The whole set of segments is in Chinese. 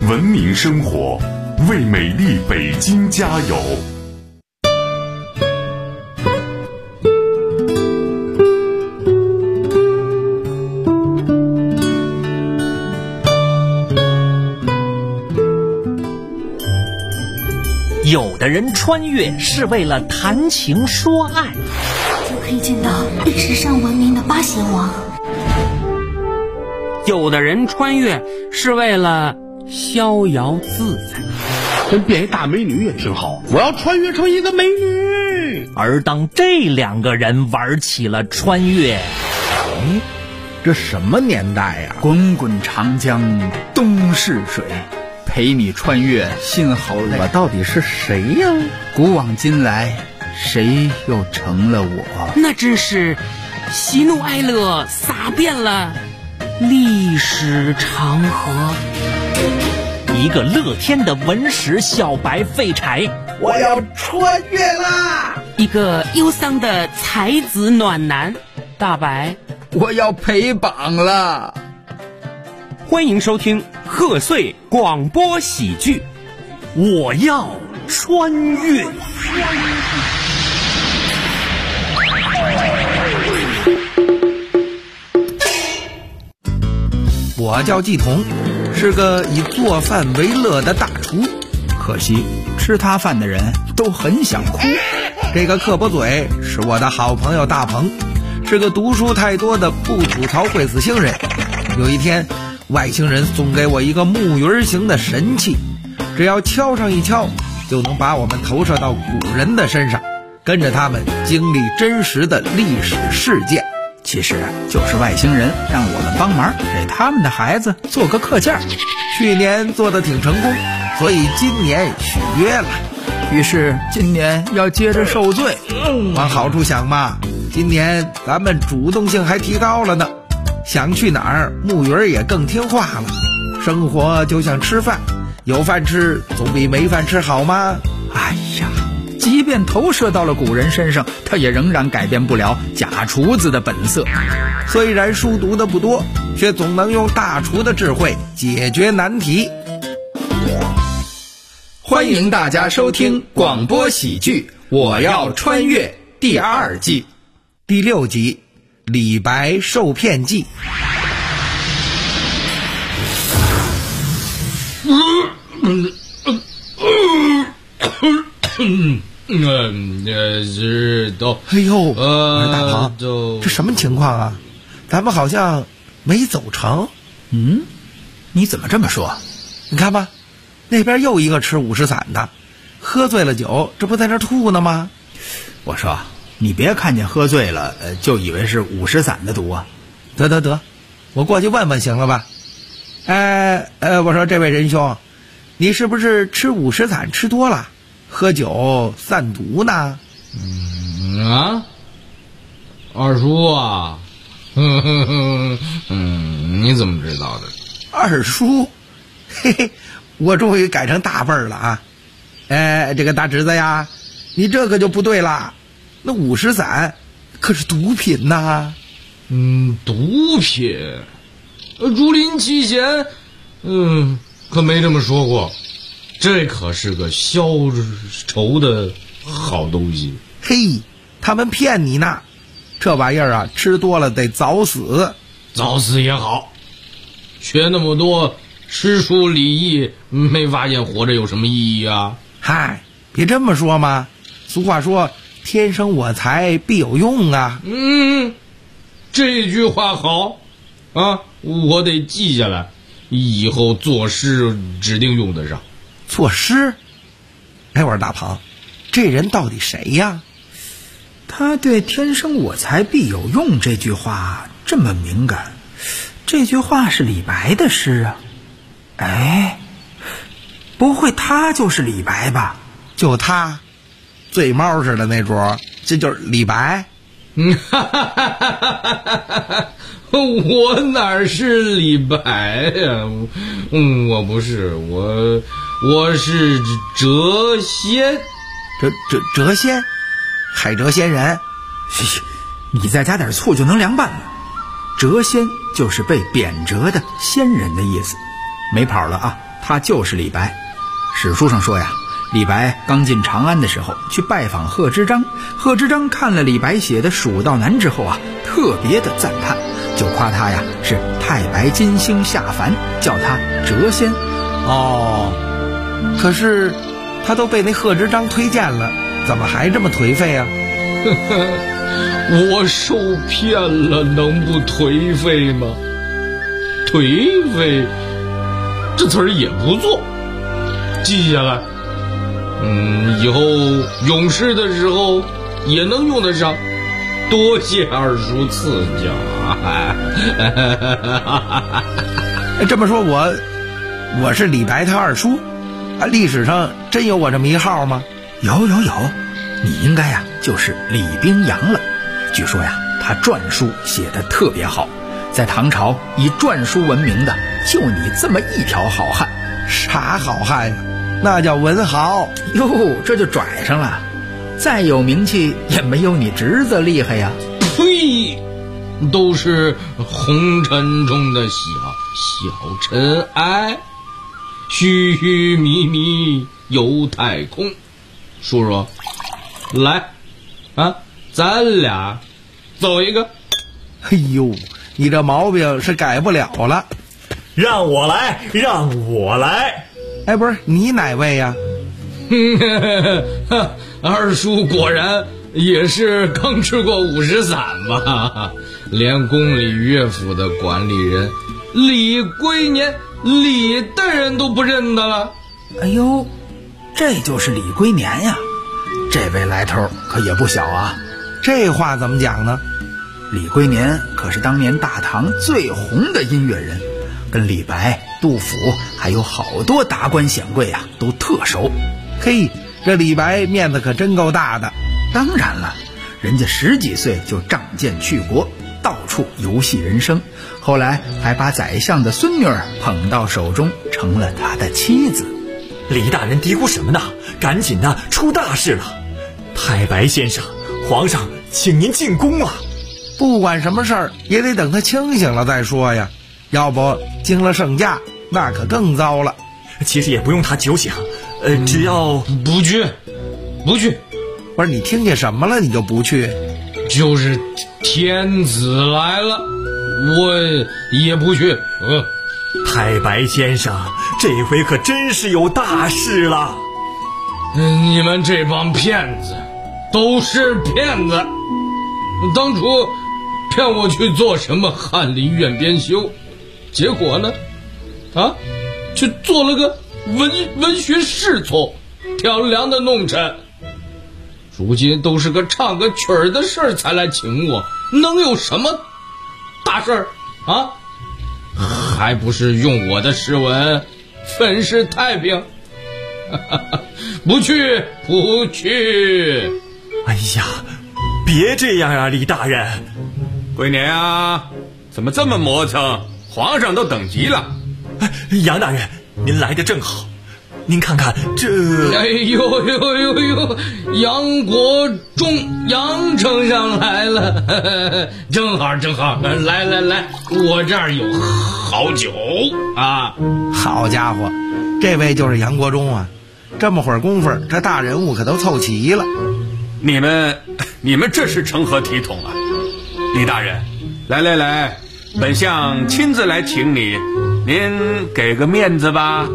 文明生活，为美丽北京加油。 有的人穿越是为了谈情说爱， 就可以见到历史上闻名的八贤王。 有的人穿越是为了逍遥自在， 跟变一大美女也挺好，我要穿越成一个美女。 而当这两个人玩起了穿越， 这什么年代呀？ 滚滚长江东逝水，陪你穿越心好累。 我到底是谁呀？ 古往今来，谁又成了我？ 那真是喜怒哀乐洒遍了历史长河。 一个乐天的文史小白废柴， 我要穿越啦！ 一个忧伤的才子暖男大白， 我要陪榜了。 欢迎收听贺岁广播喜剧， 我要穿越。 我叫季彤，是个以做饭为乐的大厨， 可惜吃他饭的人都很想哭。 这个刻薄嘴是我的好朋友大鹏，是个读书太多的不吐槽会死星人。有一天，外星人送给我一个木鱼形的神器，只要敲上一敲，就能把我们投射到古人的身上，跟着他们经历真实的历史事件。 其实就是外星人让我们帮忙给他们的孩子做个课件。 去年做得挺成功，所以今年许约了， 于是今年要接着受罪。 往好处想嘛，今年咱们主动性还提高了呢，想去哪儿木鱼也更听话了。生活就像吃饭，有饭吃总比没饭吃好吗？ 哎呀，即便投射到了古人身上，他也仍然改变不了假厨子的本色。 虽然书读得不多，却总能用大厨的智慧解决难题。 欢迎大家收听广播喜剧《我要穿越》第2季第6集《李白受骗记》。哎呦，我说大鹏，这什么情况啊？咱们好像没走成。 你怎么这么说？ 你看吧，那边又一个吃50散的，喝醉了酒，这不在那吐呢吗？ 我说，你别看见喝醉了，就以为是50散的毒啊。 得，我过去问问行了吧？我说这位仁兄，你是不是吃50散吃多了？喝酒散毒呢？ 二叔啊，你怎么知道的？ 二叔，嘿嘿，我终于改成大辈儿了啊！这个大侄子呀，你这可就不对了，那50散可是毒品呐。 毒品？竹林七贤，可没这么说过。这可是个消愁的好东西。 嘿，他们骗你呢，这玩意儿啊，吃多了得早死。 早死也好，学那么多诗书礼义，没发现活着有什么意义啊？ 嗨，别这么说嘛，俗话说天生我材必有用啊。 这句话好啊，我得记下来，以后作诗指定用得上。 作诗？我说大鹏，这人到底谁呀？ 他对天生我材必有用这句话这么敏感，这句话是李白的诗啊。不会他就是李白吧？ 就他，醉猫似的那桌，这就是李白。 我哪是李白呀？我不是，我是谪仙。 谪仙？海谪仙人？ 你再加点醋就能凉拌了。谪仙就是被贬谪的仙人的意思。没跑了啊， 他就是李白。史书上说呀，李白刚进长安的时候去拜访贺知章，贺知章看了李白写的《蜀道难》之后啊，特别的赞叹，就夸他呀是太白金星下凡，叫他谪仙。 可是他都被那贺知章推荐了，怎么还这么颓废啊？ 我受骗了，能不颓废吗？颓废这词儿也不错，记下来。以后咏诗的时候也能用得上，多谢二叔赐教。 这么说我是李白他二叔啊？历史上真有我这么一号吗？ 有，你应该呀就是李冰洋了。据说呀他篆书写得特别好，在唐朝以篆书闻名的就你这么一条好汉。 啥好汉呀？那叫文豪哟，这就拽上了。再有名气也没有你侄子厉害呀。 呸，都是红尘中的小尘埃，虚虚迷迷游太空。叔叔来啊，咱俩走一个。 哎呦，你这毛病是改不了了。 让我来。 哎，不是你哪位呀？ 二叔果然也是刚吃过50散吧？连宫里乐府的管理人李龟年李大人都不认得了。 哎呦，这就是李龟年呀，这位来头可也不小啊。 这话怎么讲呢？ 李龟年可是当年大唐最红的音乐人，跟李白、杜甫还有好多达官显贵啊都特熟。 嘿，这李白面子可真够大的。 当然了，人家10几岁就仗剑去国，到处游戏人生，后来还把宰相的孙女儿捧到手中，成了他的妻子。 李大人嘀咕什么呢？赶紧的，出大事了！太白先生，皇上请您进宫啊！ 不管什么事儿也得等他清醒了再说呀，要不惊了圣驾那可更糟了。 其实也不用他酒醒，只要不去。 不是你听见什么了你就不去？ 就是天子来了我也不去。 太白先生，这回可真是有大事了。 你们这帮骗子都是骗子，当初骗我去做什么翰林院编修，结果呢去做了个文学侍从，挑梁的弄臣。如今都是个唱个曲儿的事儿才来请我，能有什么大事儿啊？还不是用我的诗文粉饰太平。不去。 哎呀，别这样啊，李大人。 龟年啊，怎么这么磨蹭？皇上都等急了。 杨大人，您来得正好，您看看这。 哎呦，杨国忠杨丞相来了，正好，来，我这儿有好酒啊！ 好家伙，这位就是杨国忠啊！这么会儿功夫，这大人物可都凑齐了。 你们这是成何体统啊？李大人，来，本相亲自来请你，您给个面子吧。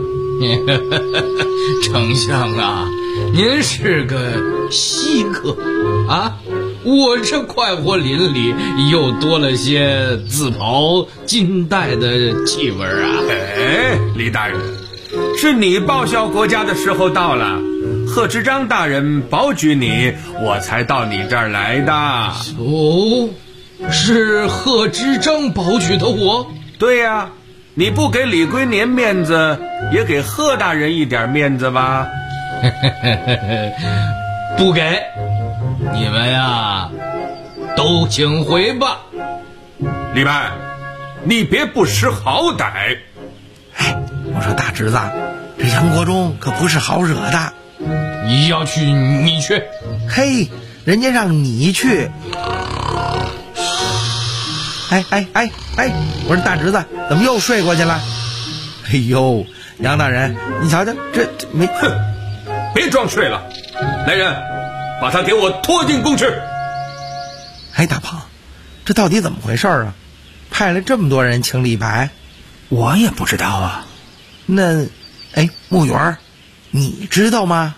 丞相啊，您是个稀客啊！我这快活林里又多了些紫袍金带的气味啊！ 李大人，是你报效国家的时候到了，贺知章大人保举你，我才到你这儿来的。 哦，是贺知章保举的我？ 对呀，你不给李龟年面子，也给贺大人一点面子吧。 不给，你们呀都请回吧。 李白，你别不识好歹。 我说大侄子，这杨国忠可不是好惹的。 你要去你去。 嘿，人家让你去。哎，我说大侄子怎么又睡过去了？哎呦， 杨大人，你瞧瞧，这没…… 哼，别装睡了，来人，把他给我拖进宫去。 哎，大鹏，这到底怎么回事啊？派了这么多人请李白， 我也不知道啊。 那，哎，木鱼儿，你知道吗？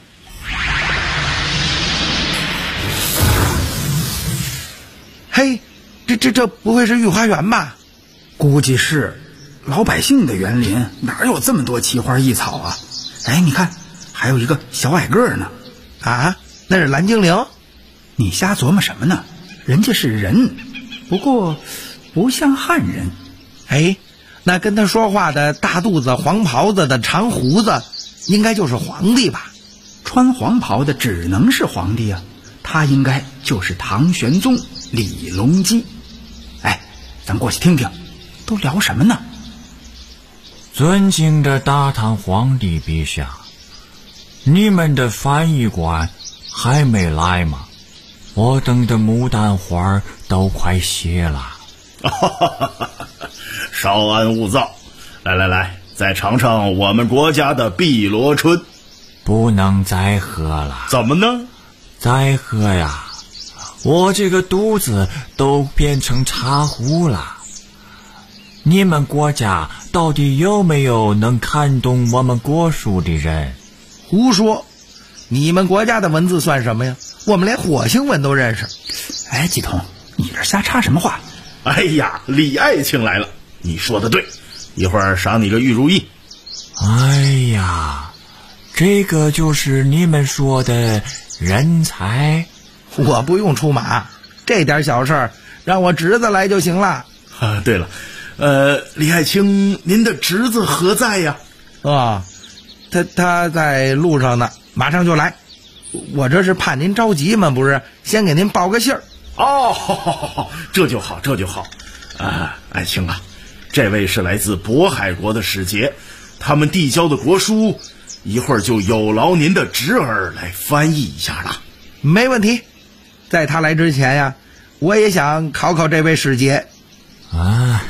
嘿，这不会是御花园吧？ 估计是。老百姓的园林哪有这么多奇花异草啊？哎，你看，还有一个小矮个呢。 啊，那是蓝精灵？ 你瞎琢磨什么呢？人家是人，不过不像汉人。 哎，那跟他说话的大肚子、黄袍子的长胡子，应该就是皇帝吧？ 穿黄袍的只能是皇帝啊，他应该就是唐玄宗李隆基。哎，咱过去听听，都聊什么呢？ 尊敬的大唐皇帝陛下，你们的翻译官还没来吗？我等的牡丹花都快谢了。 稍安勿躁，来，再尝尝我们国家的碧螺春。 不能再喝了。 怎么呢？ 再喝呀，我这个肚子都变成茶壶了。你们国家到底有没有能看懂我们国书的人？ 胡说，你们国家的文字算什么呀？我们连火星文都认识。 哎，季童，你这瞎插什么话？ 哎呀，李爱卿来了，你说的对，一会儿赏你个玉如意。 哎呀，这个就是你们说的人才？ 我不用出马，这点小事儿让我侄子来就行了。 啊，对了，李爱卿，您的侄子何在呀？ 他在路上呢，马上就来。我这是怕您着急嘛，不是？先给您报个信儿。 哦，这就好。爱卿啊，这位是来自渤海国的使节，他们递交的国书，一会儿就有劳您的侄儿来翻译一下了。 没问题。在他来之前呀，我也想考考这位使节。 啊，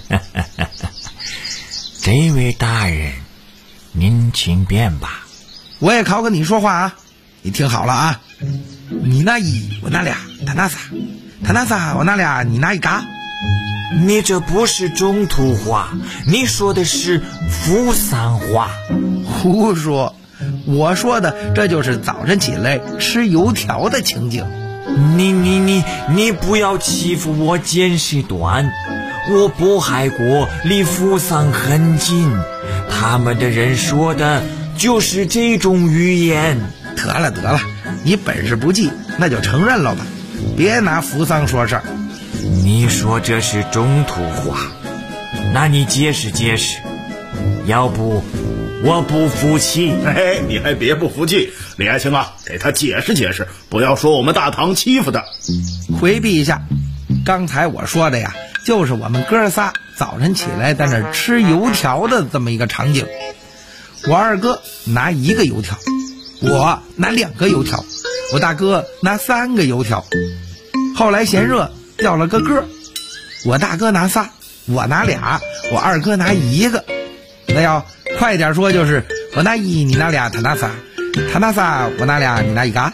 这位大人，您请便吧。 我也考考你说话啊，你听好了啊。你拿一，我拿俩，他拿仨；他拿仨，我拿俩，你拿一嘎。 你这不是中土话，你说的是扶桑话。 胡说，我说的这就是早晨起来吃油条的情景。 你不要欺负我见识短。我渤海国离扶桑很近，他们的人说的就是这种语言。 得了，你本事不济，那就承认了吧，别拿扶桑说事儿。 你说这是中土话，那你解释解释，要不我不服气。 哎，你还别不服气，李爱卿啊，给他解释解释，不要说我们大唐欺负他。 回避一下，刚才我说的呀，就是我们哥仨早晨起来在那吃油条的这么一个场景。我二哥拿1个油条，我拿2个油条，我大哥拿3个油条。后来嫌热掉了个个，我大哥拿仨，我拿俩，我二哥拿1个。那要快点说就是我拿1，你拿俩，他拿仨，他拿仨，我拿俩，你拿1个。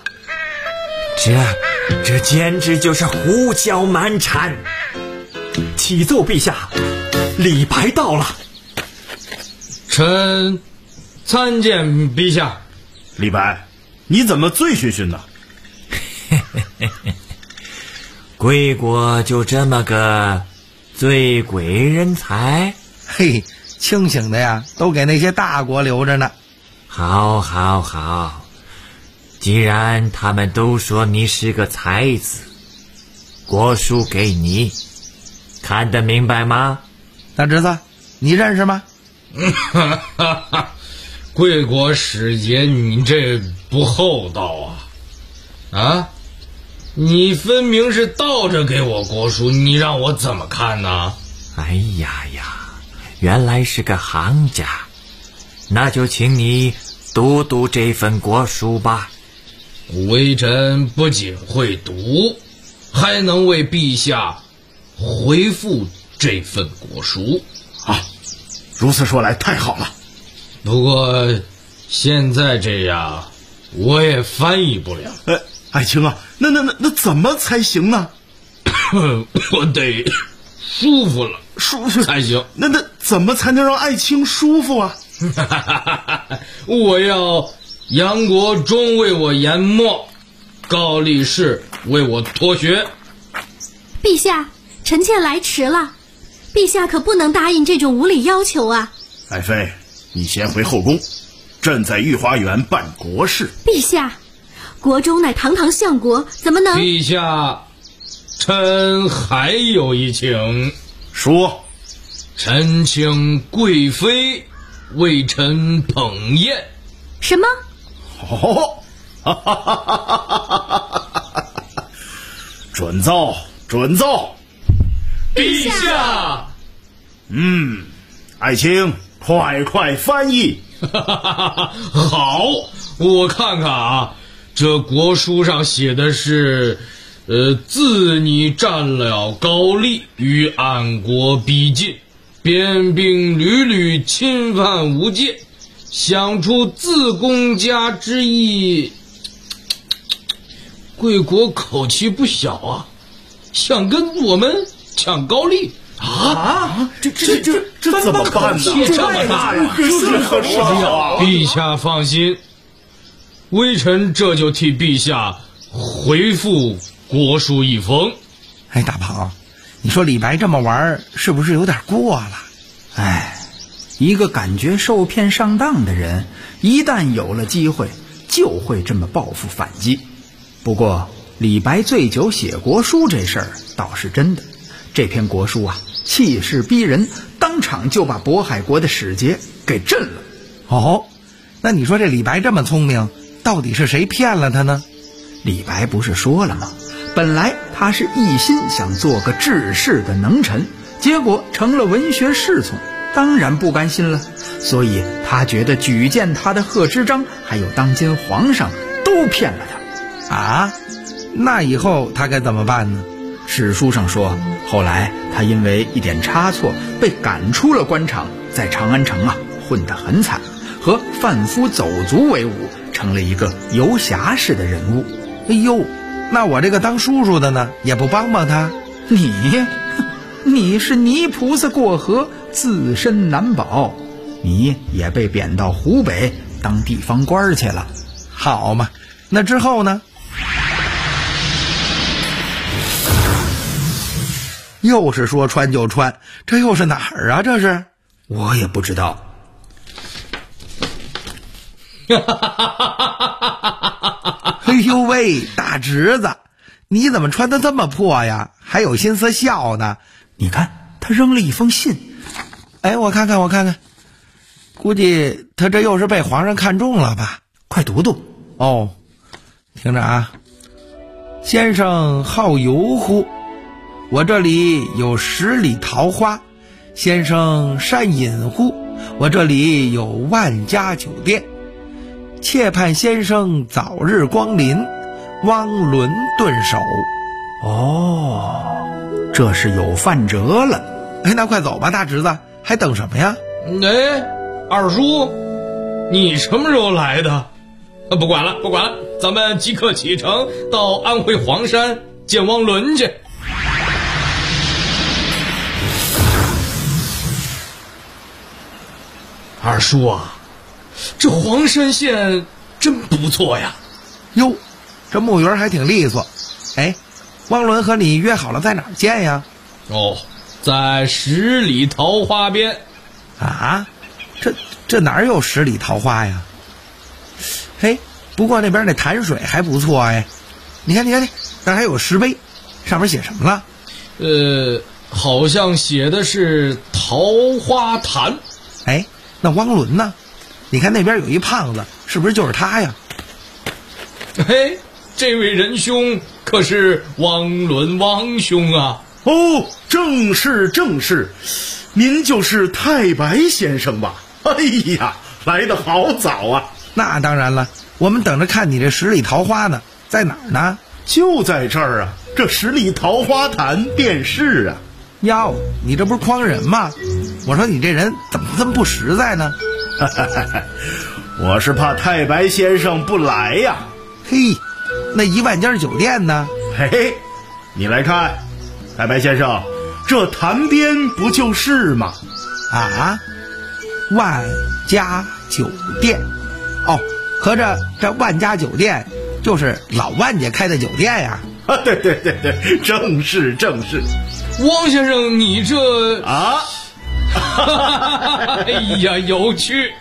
这简直就是胡搅蛮缠。启奏陛下，李白到了。 臣参见陛下。 李白，你怎么醉醺醺的？ 贵国就这么个醉鬼人才？ 嘿，清醒的呀，都给那些大国留着呢。 好，既然他们都说你是个才子，国书给你，看得明白吗？ 大侄子，你认识吗？ 贵国使节，你这不厚道啊！你分明是倒着给我国书，你让我怎么看呢？ 哎呀，原来是个行家，那就请你读读这份国书吧。 微臣不仅会读，还能为陛下回复这份国书。 啊，如此说来太好了。 不过现在这样，我也翻译不了。 爱卿啊，那怎么才行呢？ 我得舒服了，舒服才行。 那怎么才能让爱卿舒服啊？ 我要杨国忠为我研墨，高力士为我脱学。 陛下，臣妾来迟了，陛下可不能答应这种无理要求啊！ 爱妃，你先回后宫，朕在御花园办国事。 陛下，国中乃堂堂相国，怎么能…… 陛下，臣还有一请。 说。 臣请贵妃为臣捧宴。 什么？ 准奏，准奏。 陛下。 爱卿，快翻译。 好，我看看啊，这国书上写的是，自你占了高丽，与安国逼近，边兵屡屡侵犯无界，想出自公家之意。贵国口气不小啊，想跟我们抢高丽啊！ 这怎么办呢？ 这么大呀， 是可是啊！ 陛下放心，微臣这就替陛下回复国书一封。 哎，大鹏，你说李白这么玩是不是有点过了？ 哎，一个感觉受骗上当的人，一旦有了机会就会这么报复反击。不过李白醉酒写国书这事儿倒是真的，这篇国书啊气势逼人，当场就把渤海国的使节给震了。 哦，那你说这李白这么聪明，到底是谁骗了他呢？ 李白不是说了吗？本来他是一心想做个治世的能臣，结果成了文学侍从，当然不甘心了。所以他觉得举荐他的贺知章还有当今皇上都骗了他。 啊，那以后他该怎么办呢？ 史书上说，后来他因为一点差错被赶出了官场，在长安城啊混得很惨，和贩夫走卒为伍，成了一个游侠式的人物。 哎呦，那我这个当叔叔的呢，也不帮帮他？ 你是泥菩萨过河，自身难保，你也被贬到湖北当地方官去了。 好嘛，那之后呢？又是说穿就穿，这又是哪儿啊？这是我也不知道。 哎呦喂，大侄子，你怎么穿得这么破呀？还有心思笑呢？ 你看，他扔了一封信。 哎，我看看，估计他这又是被皇上看中了吧？ 快读读。 哦，听着啊，先生好游乎？我这里有10里桃花，先生善饮乎？我这里有万家酒店，切盼先生早日光临，汪伦顿首。 哦，这是有范辙了。 哎，那快走吧，大侄子，还等什么呀？ 哎，二叔，你什么时候来的？不管了，咱们即刻启程到安徽黄山见汪伦去。二叔啊，这黄山县真不错呀。 哟，这墓园还挺利索。哎，汪伦和你约好了在哪儿见呀？ 哦，在10里桃花边。 啊，这哪有10里桃花呀？嘿，不过那边那潭水还不错哎。你看，那还有石碑，上面写什么了？ 好像写的是桃花潭。 哎，那汪伦呢？你看那边有一胖子，是不是就是他呀？ 嘿，这位仁兄可是汪伦汪兄啊。 哦，正是，您就是太白先生吧？哎呀，来得好早啊！ 那当然了，我们等着看你这10里桃花呢，在哪儿呢？ 就在这儿啊，这10里桃花潭便是啊。 哟，你这不是诓人吗？我说你这人怎么这么不实在呢？ 我是怕太白先生不来呀。 嘿，那1万家酒店呢？ 嘿，你来看，太白先生，这坛边不就是吗？ 啊，万家酒店。哦，合着这万家酒店就是老万家开的酒店呀？ 啊，对，正是。 王先生，你这啊， 哎呀，有趣，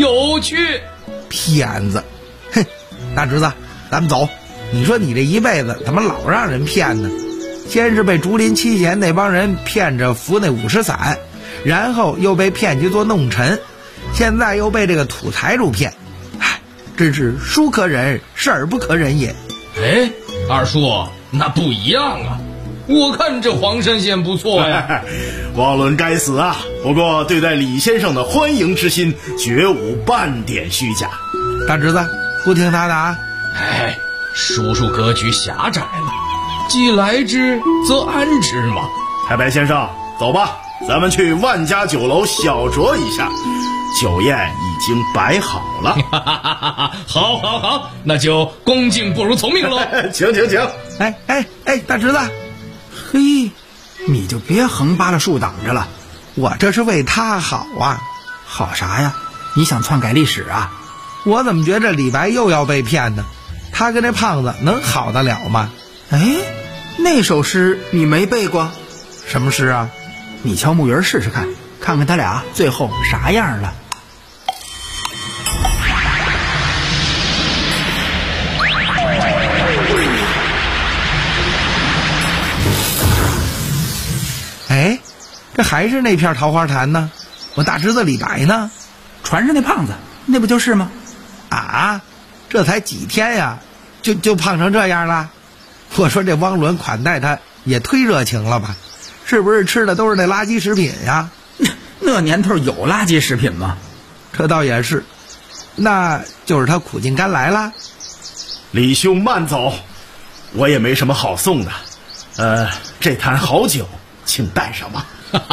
骗子！哼，大侄子，咱们走。你说你这一辈子怎么老让人骗呢？先是被竹林七贤那帮人骗着扶那50伞，然后又被骗去做弄臣，现在又被这个土财主骗，唉，真是书可忍，事儿不可忍也。 哎，二叔，那不一样啊！我看这黄山县不错呀。 汪伦该死啊！不过对待李先生的欢迎之心绝无半点虚假。 大侄子，不听他的啊！ 哎，叔叔格局狭窄了，既来之则安之嘛。 太白先生，走吧，咱们去万家酒楼小酌一下，酒宴已经摆好了。 好，那就恭敬不如从命喽。 请。 哎，大侄子， 嘿，你就别横扒拉竖挡着了， 我这是为他好啊。 好啥呀？你想篡改历史啊？ 我怎么觉着李白又要被骗呢？他跟这胖子能好得了吗？ 哎，那首诗你没背过？ 什么诗啊？ 你敲木鱼试试看，看看他俩最后啥样了。 哎，这还是那片桃花潭呢。我大侄子李白呢？ 船上那胖子，那不就是吗？ 啊，这才几天呀，就胖成这样了。我说这汪伦款待他也忒热情了吧？是不是吃的都是那垃圾食品呀？ 那年头有垃圾食品吗？ 这倒也是，那就是他苦尽甘来了。 李兄慢走，我也没什么好送的。这坛好酒，请带上吧。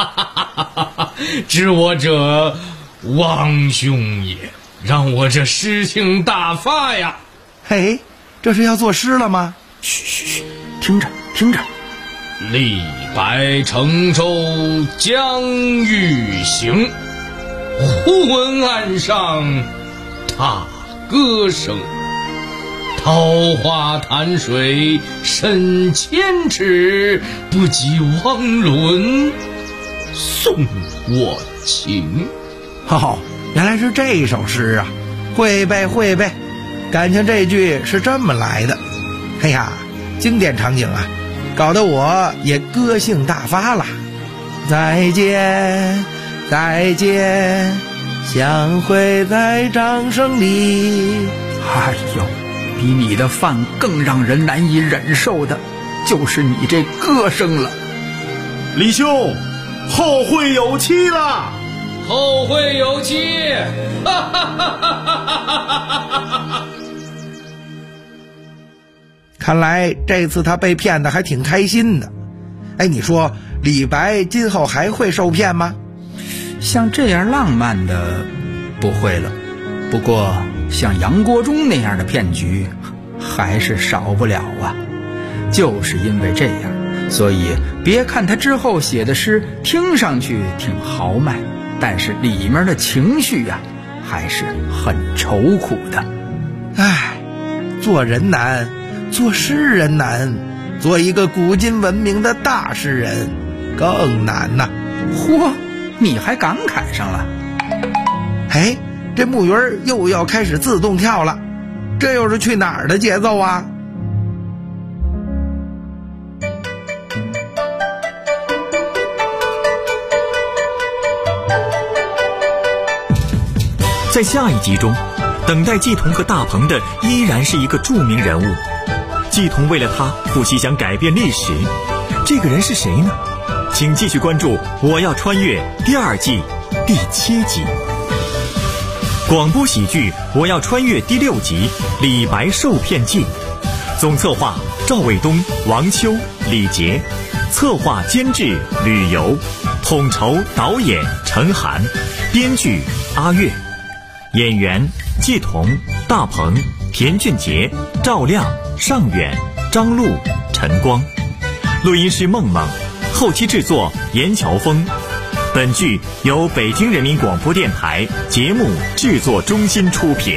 知我者汪兄也，让我这诗兴大发呀。 嘿，这是要作诗了吗？ 嘘，听着。 李白乘舟将欲行，忽闻岸上踏歌声。桃花潭水深千尺，不及汪伦送我情。 原来是这首诗啊，会背，感情这句是这么来的。哎呀，经典场景啊，搞得我也歌兴大发了。再见，相会在掌声里。 哎呦，比你的饭更让人难以忍受的，就是你这歌声了。 李兄，后会有期了。 后会有期。 看来这次他被骗的还挺开心的。哎，你说李白今后还会受骗吗？ 像这样浪漫的不会了，不过像杨国忠那样的骗局还是少不了啊。就是因为这样，所以别看他之后写的诗听上去挺豪迈，但是里面的情绪呀，还是很愁苦的。 唉，做人难，做诗人难，做一个古今闻名的大诗人更难呐。 嚯，你还感慨上了？ 哎，这木鱼又要开始自动跳了，这又是去哪儿的节奏啊？ 在下一集中，等待季童和大鹏的依然是一个著名人物。季童为了他不惜想改变历史，这个人是谁呢？请继续关注《我要穿越》第2季第7集。广播喜剧《我要穿越》第6集《李白受骗记》，总策划赵卫东、王秋、李杰，策划监制吕游，统筹导演陈涵，编剧阿月。 演员季彤、大鹏、田俊杰、赵亮、尚远、张璐、陈光，录音师梦梦，后期制作严乔峰。本剧由北京人民广播电台节目制作中心出品。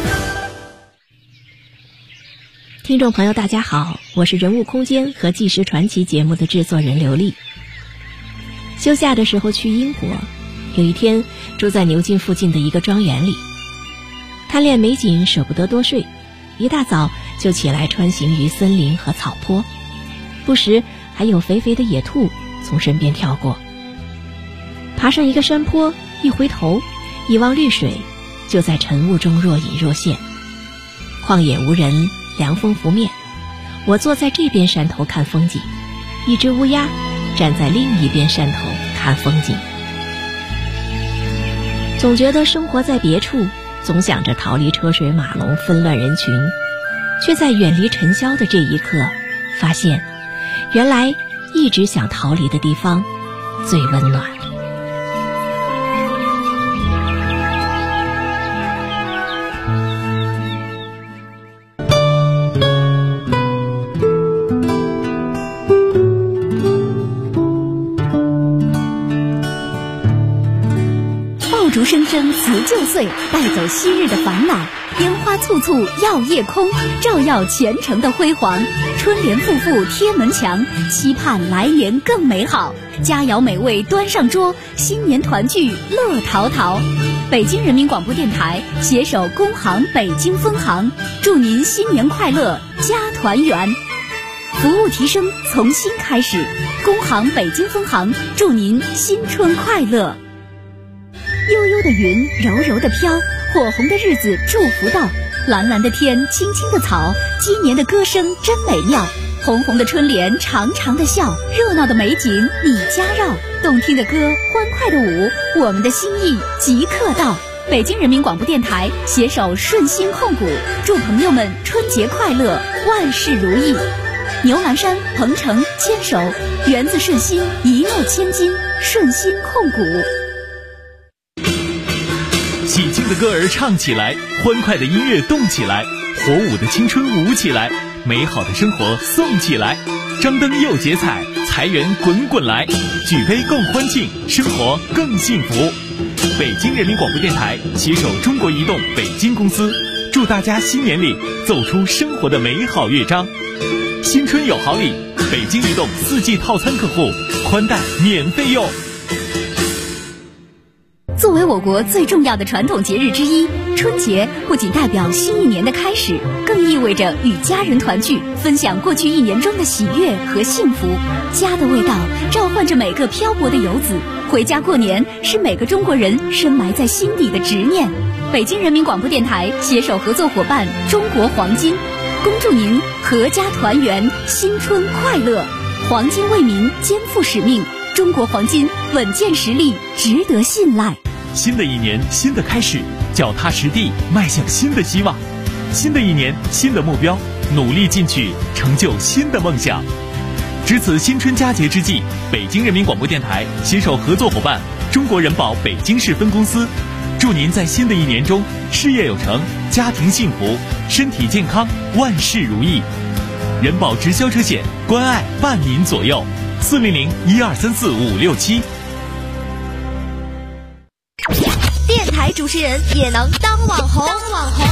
听众朋友大家好，我是人物空间和纪实传奇节目的制作人刘丽。休假的时候去英国，有一天住在牛津附近的一个庄园里，贪恋美景舍不得多睡，一大早就起来穿行于森林和草坡，不时还有肥肥的野兔从身边跳过。爬上一个山坡，一回头一望绿水，就在晨雾中若隐若现。旷野无人，凉风拂面，我坐在这边山头看风景，一只乌鸦站在另一边山头看风景。总觉得生活在别处，总想着逃离车水马龙纷乱人群，却在远离尘嚣的这一刻发现，原来一直想逃离的地方最温暖。 竹声声辞旧岁，带走昔日的烦恼，烟花簇簇耀夜空，照耀前程的辉煌。春联复复贴门墙，期盼来年更美好。佳肴美味端上桌，新年团聚乐陶陶。北京人民广播电台携手工行北京分行，祝您新年快乐，家团圆。服务提升从新开始，工行北京分行祝您新春快乐。悠悠的云，柔柔的飘，火红的日子祝福到，蓝蓝的天，青青的草，鸡年的歌声真美妙，红红的春联，长长的笑，热闹的美景你家绕，动听的歌，欢快的舞，我们的心意即刻到。北京人民广播电台携手顺心控股，祝朋友们春节快乐，万事如意。牛栏山、鹏程牵手，源自顺心，一诺千金，顺心控股。 喜庆的歌儿唱起来，欢快的音乐动起来，火舞的青春舞起来，美好的生活送起来，张灯又结彩，财源滚滚来，举杯共欢庆，生活更幸福。北京人民广播电台携手中国移动北京公司，祝大家新年里奏出生活的美好乐章。新春有好礼，北京移动4G 套餐客户宽带免费用。 作为我国最重要的传统节日之一，春节不仅代表新一年的开始，更意味着与家人团聚，分享过去一年中的喜悦和幸福。家的味道召唤着每个漂泊的游子，回家过年是每个中国人深埋在心底的执念。北京人民广播电台携手合作伙伴中国黄金，恭祝您阖家团圆，新春快乐。黄金为民，肩负使命，中国黄金稳健实力，值得信赖。 新的一年，新的开始，脚踏实地，迈向新的希望。新的一年，新的目标，努力进取，成就新的梦想。值此新春佳节之际，北京人民广播电台携手合作伙伴中国人保北京市分公司，祝您在新的一年中事业有成，家庭幸福，身体健康，万事如意。人保直销车险，关爱伴您左右，400-1234-567。 电台主持人也能当网红。